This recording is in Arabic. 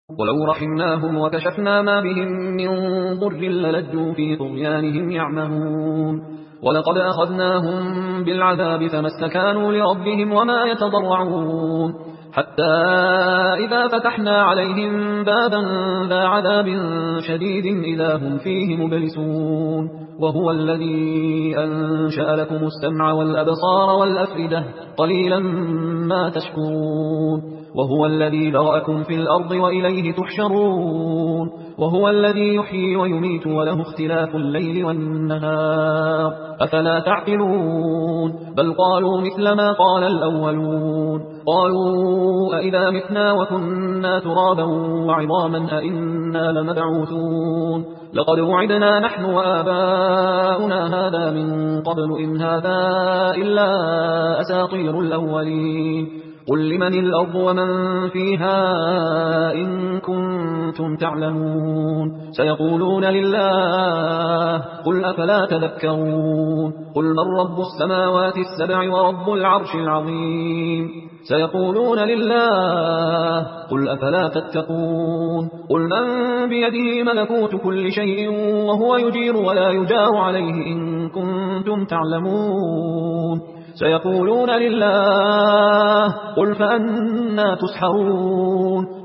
ولو رحمناهم وكشفنا ما بهم من ضر للجوا في طغيانهم يعمهون ولقد أخذناهم بالعذاب فما استكانوا لربهم وما يتضرعون حتى إذا فتحنا عليهم بابا ذا عذاب شديد إذا هم فيه مبلسون وهو الذي أنشأ لكم السمع والأبصار والأفئدة قليلا ما تشكرون وهو الذي ذرأكم في الأرض وإليه تحشرون وهو الذي يحيي ويميت وله اختلاف الليل والنهار أفلا تعقلون بل قالوا مثل ما قال الأولون قالوا أئذا متنا وكنا ترابا وعظاما أئنا لمبعوثون لقد وعدنا نحن وآباؤنا هذا من قبل إن هذا إلا أساطير الأولين قل لمن الأرض ومن فيها إن كنتم تعلمون سيقولون لله قل أفلا تذكرون قل من رب السماوات السبع ورب العرش العظيم سيقولون لله قل أفلا تتقون قل من بيده ملكوت كل شيء وهو يجير ولا يجار عليه إن كنتم تعلمون سيقولون لله قل فأنا تسحرون